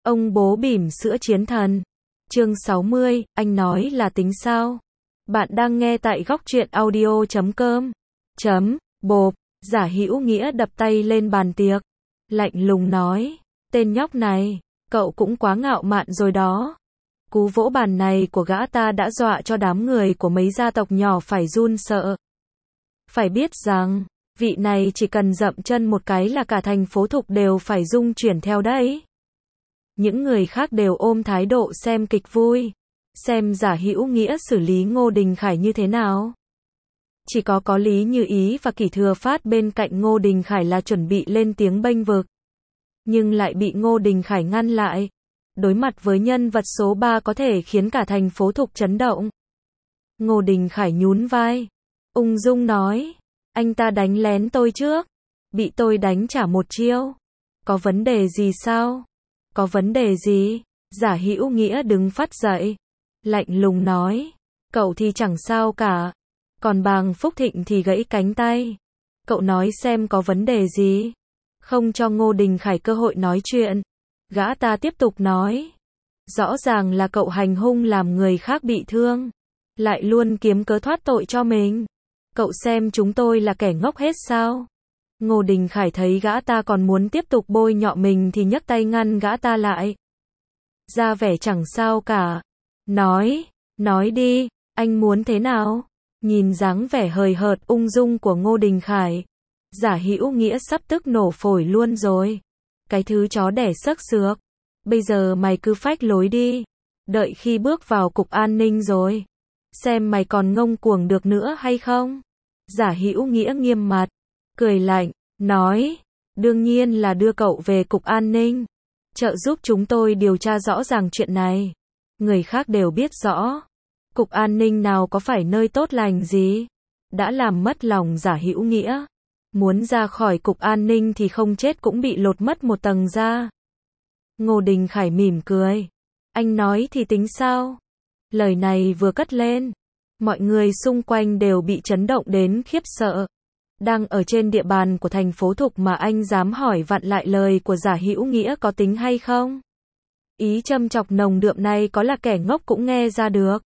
Ông bố bỉm sữa chiến thần. Chương 60, anh nói là tính sao? Bạn đang nghe tại góc truyện audio.com. Bộp, Giả Hữu Nghĩa đập tay lên bàn tiệc, lạnh lùng nói, tên nhóc này, cậu cũng quá ngạo mạn rồi đó. Cú vỗ bàn này của gã ta đã dọa cho đám người của mấy gia tộc nhỏ phải run sợ. Phải biết rằng, vị này chỉ cần dậm chân một cái là cả thành phố Thục đều phải rung chuyển theo đấy. Những người khác đều ôm thái độ xem kịch vui, xem Giả Hữu Nghĩa xử lý Ngô Đình Khải như thế nào. Chỉ có Lý Như Ý và Kỷ Thừa Phát bên cạnh Ngô Đình Khải là chuẩn bị lên tiếng bênh vực, nhưng lại bị Ngô Đình Khải ngăn lại. Đối mặt với nhân vật số 3 có thể khiến cả thành phố Thục chấn động, Ngô Đình Khải nhún vai, ung dung nói, anh ta đánh lén tôi trước, bị tôi đánh trả một chiêu. Có vấn đề gì sao? Có vấn đề gì? Giả Hữu Nghĩa đứng phắt dậy, lạnh lùng nói, cậu thì chẳng sao cả, còn Bàng Phúc Thịnh thì gãy cánh tay. Cậu nói xem có vấn đề gì? Không cho Ngô Đình Khải cơ hội nói chuyện, gã ta tiếp tục nói, rõ ràng là cậu hành hung làm người khác bị thương, lại luôn kiếm cớ thoát tội cho mình. Cậu xem chúng tôi là kẻ ngốc hết sao? Ngô Đình Khải thấy gã ta còn muốn tiếp tục bôi nhọ mình thì nhấc tay ngăn gã ta lại. Ra vẻ chẳng sao cả. Nói đi, anh muốn thế nào? Nhìn dáng vẻ hời hợt ung dung của Ngô Đình Khải, Giả Hữu Nghĩa sắp tức nổ phổi luôn rồi. Cái thứ chó đẻ xấc xược. Bây giờ mày cứ phách lối đi. Đợi khi bước vào cục an ninh rồi, xem mày còn ngông cuồng được nữa hay không? Giả Hữu Nghĩa nghiêm mặt, cười lạnh, nói, đương nhiên là đưa cậu về cục an ninh, trợ giúp chúng tôi điều tra rõ ràng chuyện này. Người khác đều biết rõ, cục an ninh nào có phải nơi tốt lành gì. Đã làm mất lòng Giả Hữu Nghĩa, muốn ra khỏi cục an ninh thì không chết cũng bị lột mất một tầng da. Ngô Đình Khải mỉm cười, anh nói thì tính sao? Lời này vừa cất lên, mọi người xung quanh đều bị chấn động đến khiếp sợ. Đang ở trên địa bàn của thành phố Thục mà anh dám hỏi vặn lại lời của Giả Hữu Nghĩa có tính hay không? Ý châm chọc nồng đượm này có là kẻ ngốc cũng nghe ra được.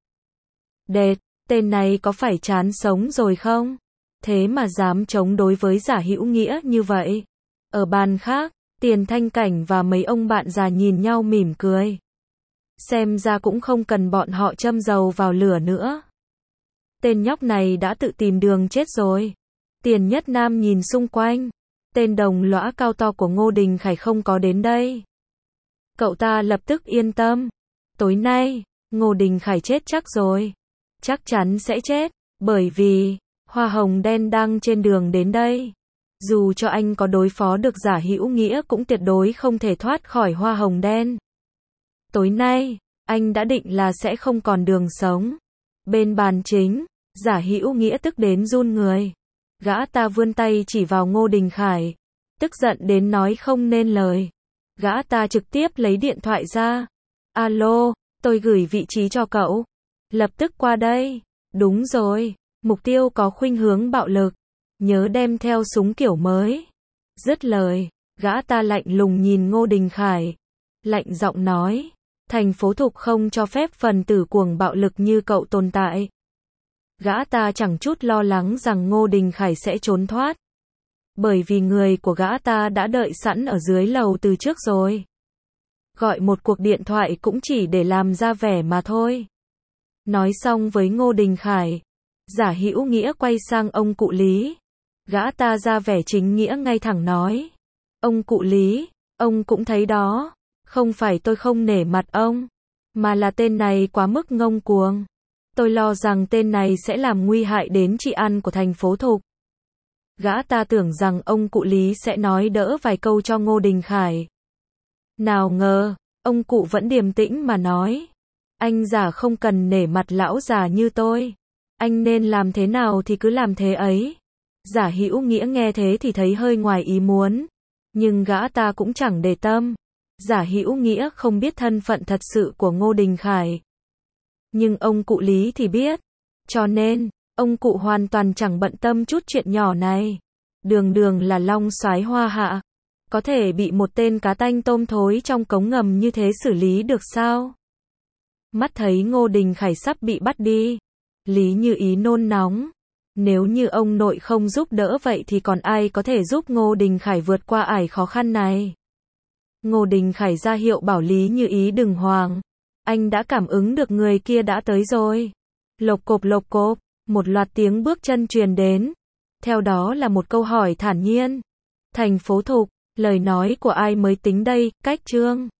Đệt, tên này có phải chán sống rồi không? Thế mà dám chống đối với Giả Hữu Nghĩa như vậy. Ở bàn khác, Tiền Thanh Cảnh và mấy ông bạn già nhìn nhau mỉm cười. Xem ra cũng không cần bọn họ châm dầu vào lửa nữa. Tên nhóc này đã tự tìm đường chết rồi. Tiền Nhất Nam nhìn xung quanh, tên đồng lõa cao to của Ngô Đình Khải không có đến đây. Cậu ta lập tức yên tâm. Tối nay, Ngô Đình Khải chết chắc rồi. Chắc chắn sẽ chết, bởi vì Hoa Hồng Đen đang trên đường đến đây. Dù cho anh có đối phó được Giả Hữu Nghĩa cũng tuyệt đối không thể thoát khỏi Hoa Hồng Đen. Tối nay, anh đã định là sẽ không còn đường sống. Bên bàn chính, Giả Hữu Nghĩa tức đến run người. Gã ta vươn tay chỉ vào Ngô Đình Khải, tức giận đến nói không nên lời. Gã ta trực tiếp lấy điện thoại ra. Alo, tôi gửi vị trí cho cậu. Lập tức qua đây. Đúng rồi, mục tiêu có khuynh hướng bạo lực. Nhớ đem theo súng kiểu mới. Dứt lời, gã ta lạnh lùng nhìn Ngô Đình Khải. Lạnh giọng nói, thành phố Thục không cho phép phần tử cuồng bạo lực như cậu tồn tại. Gã ta chẳng chút lo lắng rằng Ngô Đình Khải sẽ trốn thoát. Bởi vì người của gã ta đã đợi sẵn ở dưới lầu từ trước rồi. Gọi một cuộc điện thoại cũng chỉ để làm ra vẻ mà thôi. Nói xong với Ngô Đình Khải, Giả Hữu Nghĩa quay sang ông cụ Lý. Gã ta ra vẻ chính nghĩa ngay thẳng nói, ông cụ Lý, ông cũng thấy đó, không phải tôi không nể mặt ông, mà là tên này quá mức ngông cuồng. Tôi lo rằng tên này sẽ làm nguy hại đến trị an của thành phố Thục. Gã ta tưởng rằng ông cụ Lý sẽ nói đỡ vài câu cho Ngô Đình Khải. Nào ngờ, ông cụ vẫn điềm tĩnh mà nói, anh Giả không cần nể mặt lão già như tôi. Anh nên làm thế nào thì cứ làm thế ấy. Giả Hữu Nghĩa nghe thế thì thấy hơi ngoài ý muốn, nhưng gã ta cũng chẳng để tâm. Giả Hữu Nghĩa không biết thân phận thật sự của Ngô Đình Khải, nhưng ông cụ Lý thì biết, cho nên ông cụ hoàn toàn chẳng bận tâm chút chuyện nhỏ này. Đường đường là long soái Hoa Hạ, có thể bị một tên cá tanh tôm thối trong cống ngầm như thế xử lý được sao? Mắt thấy Ngô Đình Khải sắp bị bắt đi, Lý Như Ý nôn nóng. Nếu như ông nội không giúp đỡ vậy thì còn ai có thể giúp Ngô Đình Khải vượt qua ải khó khăn này? Ngô Đình Khải ra hiệu bảo Lý Như Ý đừng hoảng. Anh đã cảm ứng được người kia đã tới rồi. Lộc cộp, một loạt tiếng bước chân truyền đến. Theo đó là một câu hỏi thản nhiên. Thành phố Thục, lời nói của ai mới tính đây, Cách Trương.